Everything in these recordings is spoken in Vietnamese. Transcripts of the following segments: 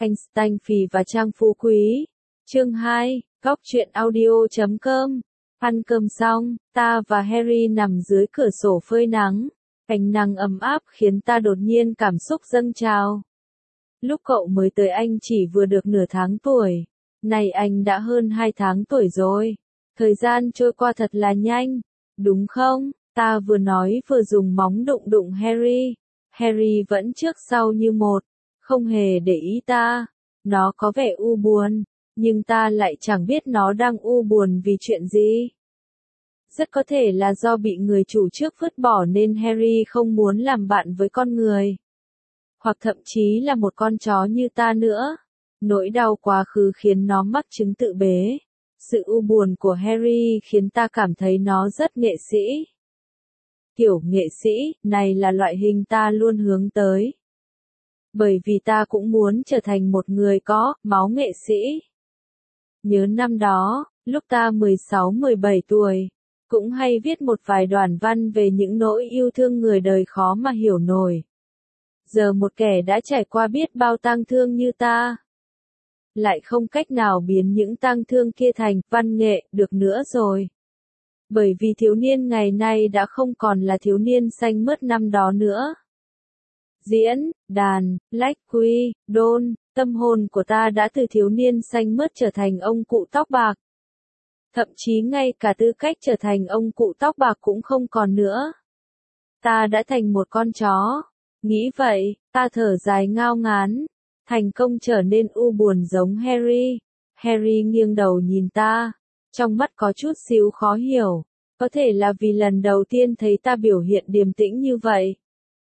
Einstein phì và Trang Phú Quý. Chương 2, Góc truyện audio.com. Ăn cơm xong, ta và Harry nằm dưới cửa sổ phơi nắng. Ánh nắng ấm áp khiến ta đột nhiên cảm xúc dâng trào. Lúc cậu mới tới anh chỉ vừa được nửa tháng tuổi. Này anh đã hơn 2 tháng tuổi rồi. Thời gian trôi qua thật là nhanh, đúng không? Ta vừa nói vừa dùng móng đụng đụng Harry. Harry vẫn trước sau như một, không hề để ý ta. Nó có vẻ u buồn, nhưng ta lại chẳng biết nó đang u buồn vì chuyện gì. Rất có thể là do bị người chủ trước vứt bỏ nên Harry không muốn làm bạn với con người. Hoặc thậm chí là một con chó như ta nữa. Nỗi đau quá khứ khiến nó mắc chứng tự bế. Sự u buồn của Harry khiến ta cảm thấy nó rất nghệ sĩ. Kiểu nghệ sĩ này là loại hình ta luôn hướng tới. Bởi vì ta cũng muốn trở thành một người có máu nghệ sĩ. Nhớ năm đó, lúc ta 16-17 tuổi, cũng hay viết một vài đoạn văn về những nỗi yêu thương người đời khó mà hiểu nổi. Giờ một kẻ đã trải qua biết bao tang thương như ta, lại không cách nào biến những tang thương kia thành văn nghệ được nữa rồi. Bởi vì thiếu niên ngày nay đã không còn là thiếu niên xanh mướt năm đó nữa. Diễn, đàn, lách quy, đôn, tâm hồn của ta đã từ thiếu niên xanh mướt trở thành ông cụ tóc bạc. Thậm chí ngay cả tư cách trở thành ông cụ tóc bạc cũng không còn nữa. Ta đã thành một con chó. Nghĩ vậy, ta thở dài ngao ngán. Thành công trở nên u buồn giống Harry. Harry nghiêng đầu nhìn ta. Trong mắt có chút xíu khó hiểu. Có thể là vì lần đầu tiên thấy ta biểu hiện điềm tĩnh như vậy.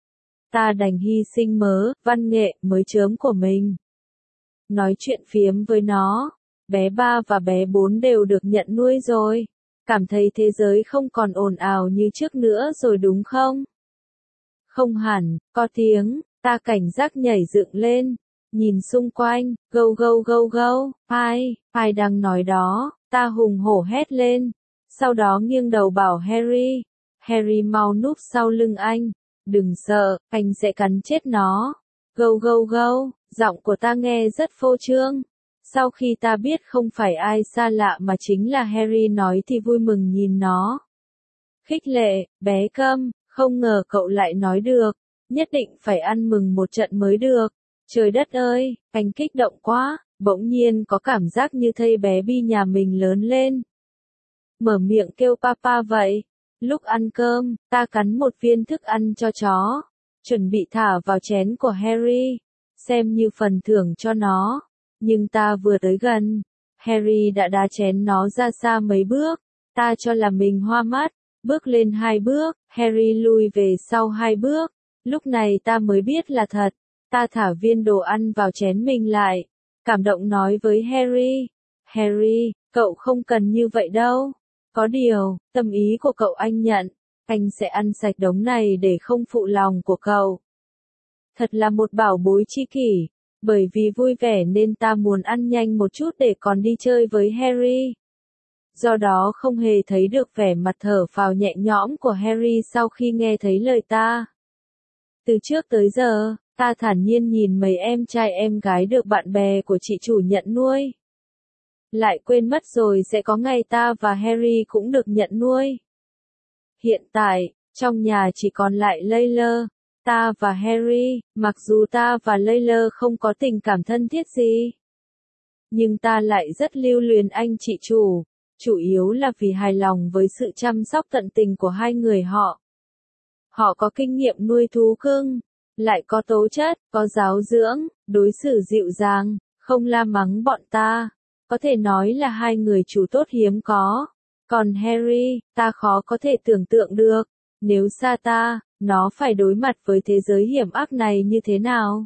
Ta đành hy sinh mớ văn nghệ mới chớm của mình. Nói chuyện phiếm với nó. Bé 3 và bé 4 đều được nhận nuôi rồi. Cảm thấy thế giới không còn ồn ào như trước nữa rồi đúng không? Không hẳn, có tiếng, ta cảnh giác nhảy dựng lên. Nhìn xung quanh, gâu gâu gâu gâu, ai đang nói đó, ta hùng hổ hét lên. Sau đó nghiêng đầu bảo Harry, Harry mau núp sau lưng anh, đừng sợ, anh sẽ cắn chết nó. Gâu gâu gâu, giọng của ta nghe rất phô trương. Sau khi ta biết không phải ai xa lạ mà chính là Harry nói thì vui mừng nhìn nó. Khích lệ, bé câm, không ngờ cậu lại nói được, nhất định phải ăn mừng một trận mới được. Trời đất ơi, anh kích động quá, bỗng nhiên có cảm giác như thấy bé Bi nhà mình lớn lên. Mở miệng kêu papa vậy. Lúc ăn cơm, ta cắn một viên thức ăn cho chó, chuẩn bị thả vào chén của Harry, xem như phần thưởng cho nó. Nhưng ta vừa tới gần, Harry đã đá chén nó ra xa mấy bước. Ta cho là mình hoa mắt, bước lên 2 bước, Harry lùi về sau 2 bước. Lúc này ta mới biết là thật. Ta thả viên đồ ăn vào chén mình lại, cảm động nói với Harry, Harry, cậu không cần như vậy đâu. Có điều, tâm ý của cậu anh nhận, anh sẽ ăn sạch đống này để không phụ lòng của cậu. Thật là một bảo bối chi kỷ, bởi vì vui vẻ nên ta muốn ăn nhanh một chút để còn đi chơi với Harry. Do đó không hề thấy được vẻ mặt thở phào nhẹ nhõm của Harry sau khi nghe thấy lời ta. Từ trước tới giờ, ta thản nhiên nhìn mấy em trai em gái được bạn bè của chị chủ nhận nuôi. Lại quên mất rồi sẽ có ngày ta và Harry cũng được nhận nuôi. Hiện tại, trong nhà chỉ còn lại Layla, ta và Harry, mặc dù ta và Layla không có tình cảm thân thiết gì. Nhưng ta lại rất lưu luyến anh chị chủ yếu là vì hài lòng với sự chăm sóc tận tình của hai người họ. Họ có kinh nghiệm nuôi thú cưng, lại có tố chất, có giáo dưỡng, đối xử dịu dàng, không la mắng bọn ta. Có thể nói là hai người chủ tốt hiếm có. Còn Harry, ta khó có thể tưởng tượng được, nếu xa ta, nó phải đối mặt với thế giới hiểm ác này như thế nào.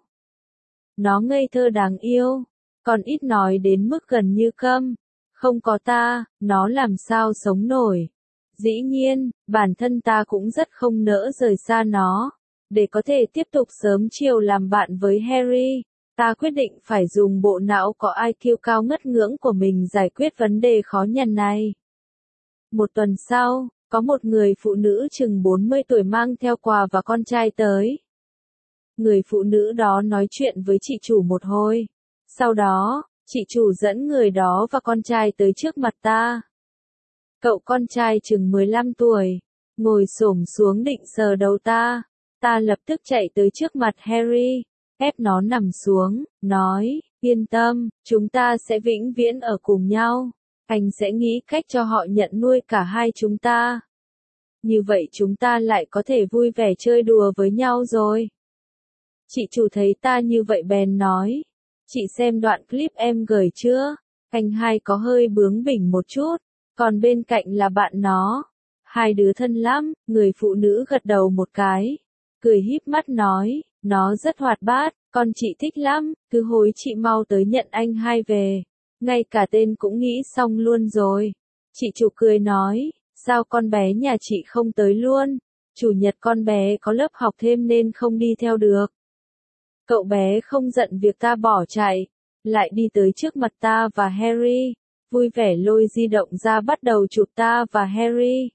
Nó ngây thơ đáng yêu, còn ít nói đến mức gần như câm. Không có ta, nó làm sao sống nổi. Dĩ nhiên, bản thân ta cũng rất không nỡ rời xa nó. Để có thể tiếp tục sớm chiều làm bạn với Harry, ta quyết định phải dùng bộ não có IQ cao ngất ngưỡng của mình giải quyết vấn đề khó nhằn này. Một tuần sau, có một người phụ nữ chừng 40 tuổi mang theo quà và con trai tới. Người phụ nữ đó nói chuyện với chị chủ một hồi. Sau đó, chị chủ dẫn người đó và con trai tới trước mặt ta. Cậu con trai chừng 15 tuổi, ngồi xổm xuống định sờ đầu ta. Ta lập tức chạy tới trước mặt Harry, ép nó nằm xuống, nói, yên tâm, chúng ta sẽ vĩnh viễn ở cùng nhau. Anh sẽ nghĩ cách cho họ nhận nuôi cả hai chúng ta. Như vậy chúng ta lại có thể vui vẻ chơi đùa với nhau rồi. Chị chủ thấy ta như vậy bèn nói, chị xem đoạn clip em gửi chưa? Anh hai có hơi bướng bỉnh một chút, còn bên cạnh là bạn nó. Hai đứa thân lắm, người phụ nữ gật đầu một cái, cười híp mắt nói, nó rất hoạt bát, con chị thích lắm, cứ hối chị mau tới nhận anh hai về. Ngay cả tên cũng nghĩ xong luôn rồi. Chị chủ cười nói, sao con bé nhà chị không tới luôn? Chủ nhật con bé có lớp học thêm nên không đi theo được. Cậu bé không giận việc ta bỏ chạy, lại đi tới trước mặt ta và Harry, vui vẻ lôi di động ra bắt đầu chụp ta và Harry.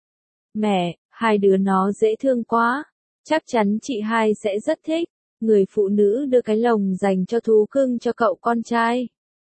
Mẹ, hai đứa nó dễ thương quá, chắc chắn chị hai sẽ rất thích. Người phụ nữ đưa cái lồng dành cho thú cưng cho cậu con trai.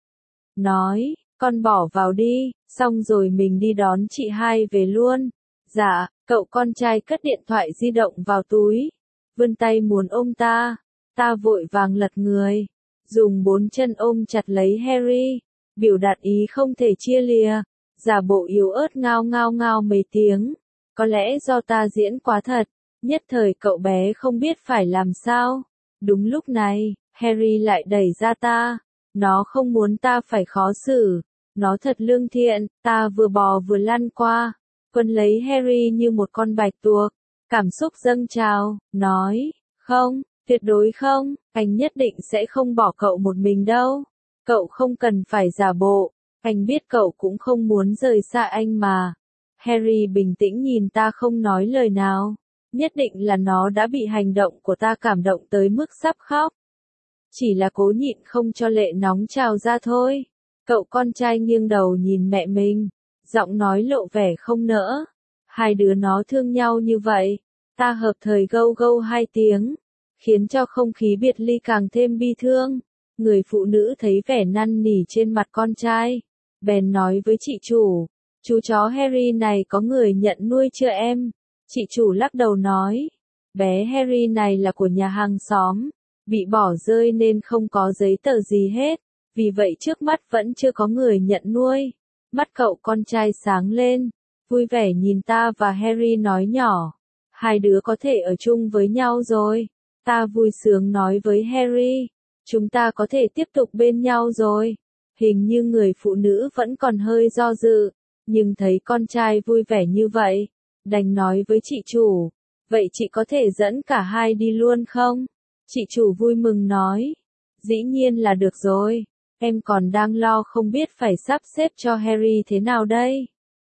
Nói, con bỏ vào đi, xong rồi mình đi đón chị hai về luôn. Dạ, cậu con trai cất điện thoại di động vào túi, vươn tay muốn ôm ta. Ta vội vàng lật người, dùng 4 chân ôm chặt lấy Harry, biểu đạt ý không thể chia lìa, giả bộ yếu ớt ngao ngao ngao mấy tiếng. Có lẽ do ta diễn quá thật, nhất thời cậu bé không biết phải làm sao. Đúng lúc này, Harry lại đẩy ra ta. Nó không muốn ta phải khó xử. Nó thật lương thiện, ta vừa bò vừa lăn qua, quấn lấy Harry như một con bạch tuộc. Cảm xúc dâng trào, nói, không, tuyệt đối không, anh nhất định sẽ không bỏ cậu một mình đâu. Cậu không cần phải giả bộ, anh biết cậu cũng không muốn rời xa anh mà. Harry bình tĩnh nhìn ta không nói lời nào. Nhất định là nó đã bị hành động của ta cảm động tới mức sắp khóc. Chỉ là cố nhịn không cho lệ nóng trào ra thôi. Cậu con trai nghiêng đầu nhìn mẹ mình, giọng nói lộ vẻ không nỡ. Hai đứa nó thương nhau như vậy, ta hợp thời gâu gâu 2 tiếng, khiến cho không khí biệt ly càng thêm bi thương. Người phụ nữ thấy vẻ năn nỉ trên mặt con trai, bèn nói với chị chủ, chú chó Harry này có người nhận nuôi chưa em? Chị chủ lắc đầu nói, bé Harry này là của nhà hàng xóm, bị bỏ rơi nên không có giấy tờ gì hết, vì vậy trước mắt vẫn chưa có người nhận nuôi. Mắt cậu con trai sáng lên, vui vẻ nhìn ta và Harry nói nhỏ, hai đứa có thể ở chung với nhau rồi. Ta vui sướng nói với Harry, chúng ta có thể tiếp tục bên nhau rồi. Hình như người phụ nữ vẫn còn hơi do dự, nhưng thấy con trai vui vẻ như vậy, đành nói với chị chủ, vậy chị có thể dẫn cả hai đi luôn không? Chị chủ vui mừng nói, dĩ nhiên là được rồi, em còn đang lo không biết phải sắp xếp cho Harry thế nào đây.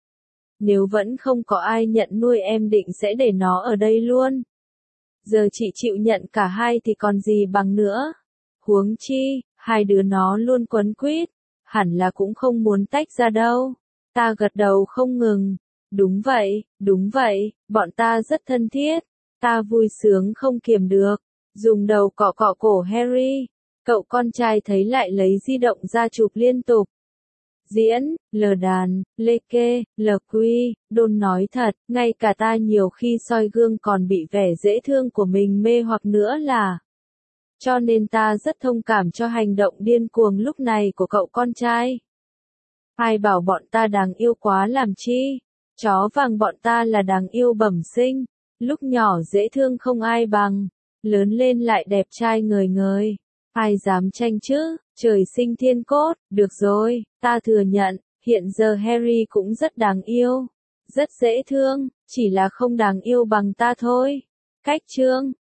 Nếu vẫn không có ai nhận nuôi em định sẽ để nó ở đây luôn. Giờ chị chịu nhận cả hai thì còn gì bằng nữa. Huống chi, hai đứa nó luôn quấn quýt, hẳn là cũng không muốn tách ra đâu. Ta gật đầu không ngừng. Đúng vậy, bọn ta rất thân thiết. Ta vui sướng không kiềm được, dùng đầu cọ cọ cổ Harry. Cậu con trai thấy lại lấy di động ra chụp liên tục. Diễn, lờ đàn, lê kê, lờ quy, đôn nói thật, ngay cả ta nhiều khi soi gương còn bị vẻ dễ thương của mình mê hoặc nữa là. Cho nên ta rất thông cảm cho hành động điên cuồng lúc này của cậu con trai. Ai bảo bọn ta đáng yêu quá làm chi? Chó vàng bọn ta là đáng yêu bẩm sinh, lúc nhỏ dễ thương không ai bằng, lớn lên lại đẹp trai ngời ngời. Ai dám tranh chứ, trời sinh thiên cốt, được rồi, ta thừa nhận, hiện giờ Harry cũng rất đáng yêu, rất dễ thương, chỉ là không đáng yêu bằng ta thôi. Cách chương